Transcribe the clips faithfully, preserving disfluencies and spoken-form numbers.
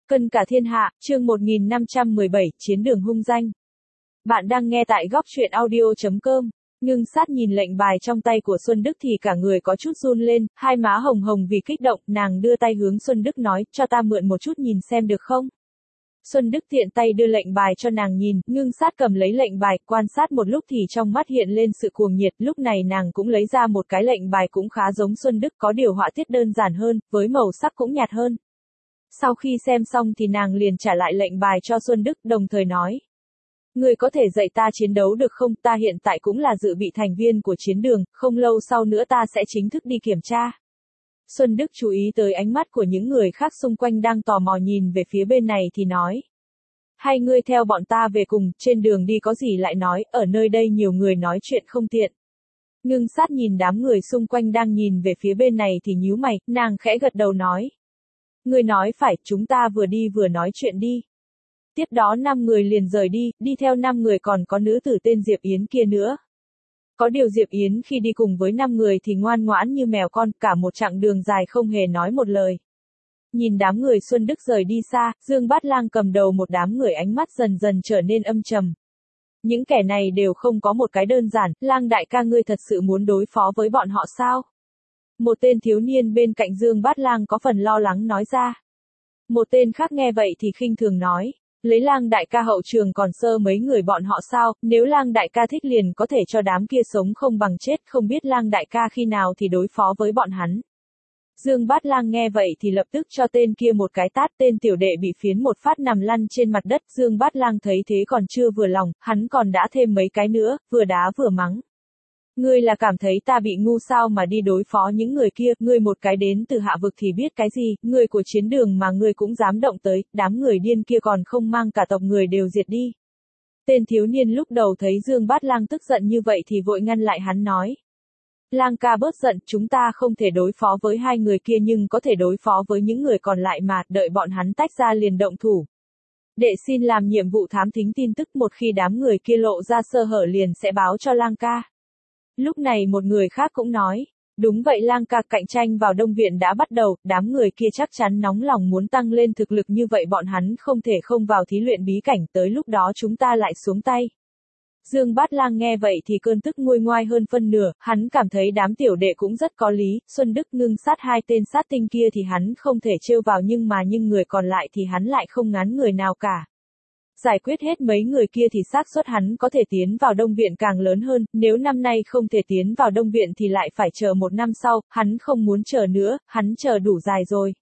Cân cả thiên hạ, chương một nghìn năm trăm mười bảy, chiến đường hung danh. Bạn đang nghe tại góc truyện audio chấm com. Ngưng sát nhìn lệnh bài trong tay của Xuân Đức thì cả người có chút run lên, hai má hồng hồng vì kích động, nàng đưa tay hướng Xuân Đức nói, cho ta mượn một chút nhìn xem được không? Xuân Đức tiện tay đưa lệnh bài cho nàng nhìn, ngưng sát cầm lấy lệnh bài, quan sát một lúc thì trong mắt hiện lên sự cuồng nhiệt, lúc này nàng cũng lấy ra một cái lệnh bài cũng khá giống Xuân Đức, có điều họa tiết đơn giản hơn, với màu sắc cũng nhạt hơn. Sau khi xem xong thì nàng liền trả lại lệnh bài cho Xuân Đức, đồng thời nói. Người có thể dạy ta chiến đấu được không, ta hiện tại cũng là dự bị thành viên của chiến đường, không lâu sau nữa ta sẽ chính thức đi kiểm tra. Xuân Đức chú ý tới ánh mắt của những người khác xung quanh đang tò mò nhìn về phía bên này thì nói. Hay ngươi theo bọn ta về cùng, trên đường đi có gì lại nói, ở nơi đây nhiều người nói chuyện không tiện. Ngưng sát nhìn đám người xung quanh đang nhìn về phía bên này thì nhíu mày, nàng khẽ gật đầu nói. Ngươi nói phải, chúng ta vừa đi vừa nói chuyện đi. Tiếp đó năm người liền rời đi, đi theo năm người còn có nữ tử tên Diệp Yến kia nữa. Có điều Diệp Yến khi đi cùng với năm người thì ngoan ngoãn như mèo con, cả một chặng đường dài không hề nói một lời. Nhìn đám người Xuân Đức rời đi xa, Dương Bát Lang cầm đầu một đám người ánh mắt dần dần trở nên âm trầm. Những kẻ này đều không có một cái đơn giản, Lang đại ca ngươi thật sự muốn đối phó với bọn họ sao? Một tên thiếu niên bên cạnh Dương Bát Lang có phần lo lắng nói ra. Một tên khác nghe vậy thì khinh thường nói. Lấy Lang đại ca hậu trường còn sơ mấy người bọn họ sao, nếu Lang đại ca thích liền có thể cho đám kia sống không bằng chết, không biết Lang đại ca khi nào thì đối phó với bọn hắn. Dương Bát Lang nghe vậy thì lập tức cho tên kia một cái tát, tên tiểu đệ bị phiến một phát nằm lăn trên mặt đất, Dương Bát Lang thấy thế còn chưa vừa lòng, hắn còn đã thêm mấy cái nữa, vừa đá vừa mắng. Ngươi là cảm thấy ta bị ngu sao mà đi đối phó những người kia, ngươi một cái đến từ hạ vực thì biết cái gì, người của chiến đường mà ngươi cũng dám động tới, đám người điên kia còn không mang cả tộc người đều diệt đi. Tên thiếu niên lúc đầu thấy Dương Bát Lang tức giận như vậy thì vội ngăn lại hắn nói. Lang ca bớt giận, chúng ta không thể đối phó với hai người kia nhưng có thể đối phó với những người còn lại mà, đợi bọn hắn tách ra liền động thủ. Đệ xin làm nhiệm vụ thám thính tin tức, một khi đám người kia lộ ra sơ hở liền sẽ báo cho Lang ca. Lúc này một người khác cũng nói, đúng vậy Lang ca, cạnh tranh vào Đông Viện đã bắt đầu, đám người kia chắc chắn nóng lòng muốn tăng lên thực lực như vậy bọn hắn không thể không vào thí luyện bí cảnh, tới lúc đó chúng ta lại xuống tay. Dương Bát Lang nghe vậy thì cơn tức nguôi ngoai hơn phân nửa, hắn cảm thấy đám tiểu đệ cũng rất có lý, Xuân Đức ngưng sát hai tên sát tinh kia thì hắn không thể trêu vào nhưng mà nhưng người còn lại thì hắn lại không ngán người nào cả. Giải quyết hết mấy người kia thì xác suất hắn có thể tiến vào Đông Viện càng lớn hơn, nếu năm nay không thể tiến vào Đông Viện thì lại phải chờ một năm sau, hắn không muốn chờ nữa, hắn chờ đủ dài rồi.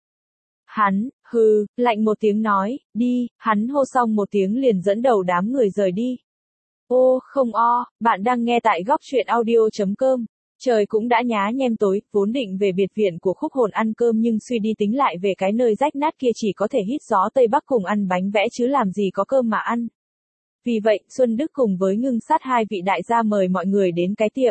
Hắn, hừ, lạnh một tiếng nói, đi, hắn hô xong một tiếng liền dẫn đầu đám người rời đi. Ô, không o, bạn đang nghe tại góc truyện audio chấm com. Trời cũng đã nhá nhem tối, vốn định về biệt viện của Khúc Hồn ăn cơm nhưng suy đi tính lại về cái nơi rách nát kia chỉ có thể hít gió Tây Bắc cùng ăn bánh vẽ chứ làm gì có cơm mà ăn. Vì vậy, Xuân Đức cùng với ngưng sát hai vị đại gia mời mọi người đến cái tiệm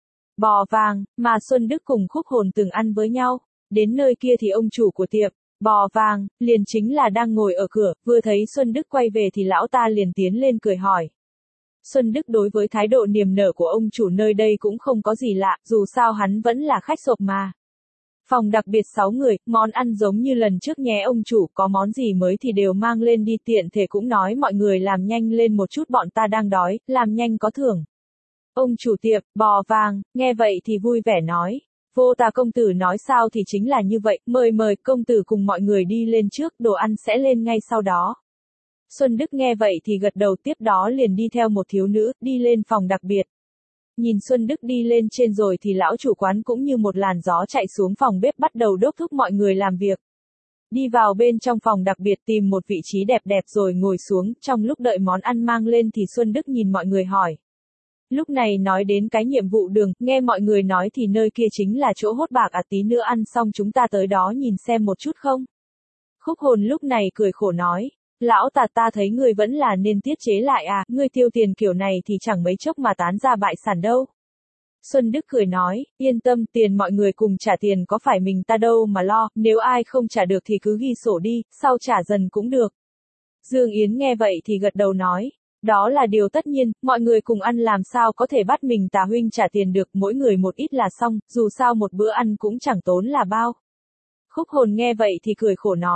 bò vàng, mà Xuân Đức cùng Khúc Hồn từng ăn với nhau. Đến nơi kia thì ông chủ của tiệm bò vàng, liền chính là đang ngồi ở cửa, vừa thấy Xuân Đức quay về thì lão ta liền tiến lên cười hỏi. Xuân Đức đối với thái độ niềm nở của ông chủ nơi đây cũng không có gì lạ, dù sao hắn vẫn là khách sộp mà. Phòng đặc biệt sáu người, món ăn giống như lần trước nhé ông chủ, có món gì mới thì đều mang lên đi, tiện thể cũng nói mọi người làm nhanh lên một chút bọn ta đang đói, làm nhanh có thưởng. Ông chủ tiệm bò vàng, nghe vậy thì vui vẻ nói. Vô Tà công tử nói sao thì chính là như vậy, mời mời công tử cùng mọi người đi lên trước, đồ ăn sẽ lên ngay sau đó. Xuân Đức nghe vậy thì gật đầu, tiếp đó liền đi theo một thiếu nữ, đi lên phòng đặc biệt. Nhìn Xuân Đức đi lên trên rồi thì lão chủ quán cũng như một làn gió chạy xuống phòng bếp bắt đầu đốc thúc mọi người làm việc. Đi vào bên trong phòng đặc biệt tìm một vị trí đẹp đẹp rồi ngồi xuống, trong lúc đợi món ăn mang lên thì Xuân Đức nhìn mọi người hỏi. Lúc này nói đến cái nhiệm vụ đường, nghe mọi người nói thì nơi kia chính là chỗ hốt bạc à, tí nữa ăn xong chúng ta tới đó nhìn xem một chút không? Khúc Hồn lúc này cười khổ nói. Lão tà ta thấy ngươi vẫn là nên tiết chế lại à, ngươi tiêu tiền kiểu này thì chẳng mấy chốc mà tán ra bại sản đâu. Xuân Đức cười nói, yên tâm, tiền mọi người cùng trả tiền có phải mình ta đâu mà lo, nếu ai không trả được thì cứ ghi sổ đi, sau trả dần cũng được. Dương Yến nghe vậy thì gật đầu nói, đó là điều tất nhiên, mọi người cùng ăn làm sao có thể bắt mình tà huynh trả tiền được, mỗi người một ít là xong, dù sao một bữa ăn cũng chẳng tốn là bao. Khúc Hồn nghe vậy thì cười khổ nói.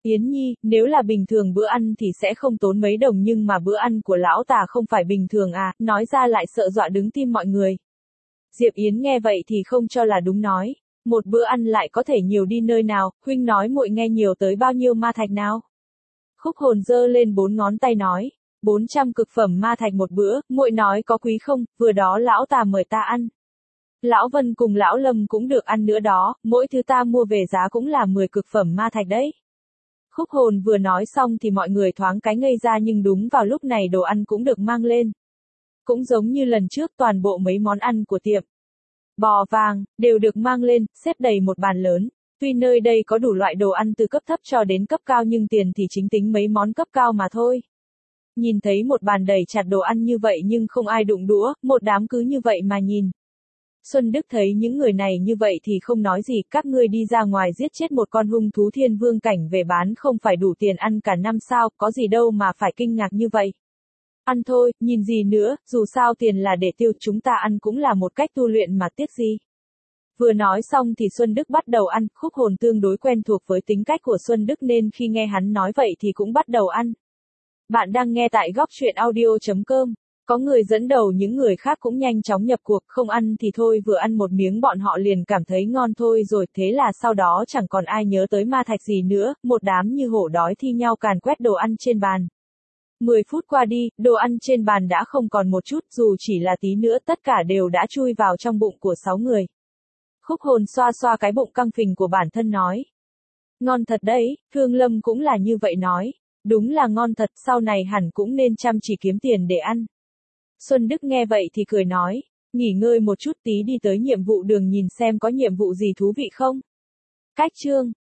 Yến Nhi, nếu là bình thường bữa ăn thì sẽ không tốn mấy đồng nhưng mà bữa ăn của lão tà không phải bình thường à, nói ra lại sợ dọa đứng tim mọi người. Diệp Yến nghe vậy thì không cho là đúng nói. Một bữa ăn lại có thể nhiều đi nơi nào, huynh nói muội nghe nhiều tới bao nhiêu ma thạch nào? Khúc Hồn giơ lên bốn ngón tay nói. bốn trăm cực phẩm ma thạch một bữa, muội nói có quý không, vừa đó lão tà mời ta ăn. Lão Vân cùng lão Lâm cũng được ăn nữa đó, mỗi thứ ta mua về giá cũng là mười cực phẩm ma thạch đấy. Khúc Hồn vừa nói xong thì mọi người thoáng cái ngây ra nhưng đúng vào lúc này đồ ăn cũng được mang lên. Cũng giống như lần trước toàn bộ mấy món ăn của tiệm bò vàng, đều được mang lên, xếp đầy một bàn lớn. Tuy nơi đây có đủ loại đồ ăn từ cấp thấp cho đến cấp cao nhưng tiền thì chính tính mấy món cấp cao mà thôi. Nhìn thấy một bàn đầy chặt đồ ăn như vậy nhưng không ai đụng đũa, một đám cứ như vậy mà nhìn. Xuân Đức thấy những người này như vậy thì không nói gì, các ngươi đi ra ngoài giết chết một con hung thú thiên vương cảnh về bán không phải đủ tiền ăn cả năm sao, có gì đâu mà phải kinh ngạc như vậy. Ăn thôi, nhìn gì nữa, dù sao tiền là để tiêu, chúng ta ăn cũng là một cách tu luyện mà tiếc gì. Vừa nói xong thì Xuân Đức bắt đầu ăn, Khúc Hồn tương đối quen thuộc với tính cách của Xuân Đức nên khi nghe hắn nói vậy thì cũng bắt đầu ăn. Bạn đang nghe tại góc truyện audio chấm com. Có người dẫn đầu những người khác cũng nhanh chóng nhập cuộc, không ăn thì thôi vừa ăn một miếng bọn họ liền cảm thấy ngon thôi rồi, thế là sau đó chẳng còn ai nhớ tới ma thạch gì nữa, một đám như hổ đói thi nhau càn quét đồ ăn trên bàn. mười phút qua đi, đồ ăn trên bàn đã không còn một chút, dù chỉ là tí nữa tất cả đều đã chui vào trong bụng của sáu người. Khúc Hồn xoa xoa cái bụng căng phình của bản thân nói. Ngon thật đấy, Thương Lâm cũng là như vậy nói. Đúng là ngon thật, sau này hẳn cũng nên chăm chỉ kiếm tiền để ăn. Xuân Đức nghe vậy thì cười nói, nghỉ ngơi một chút tí đi tới nhiệm vụ đường nhìn xem có nhiệm vụ gì thú vị không. Cách chương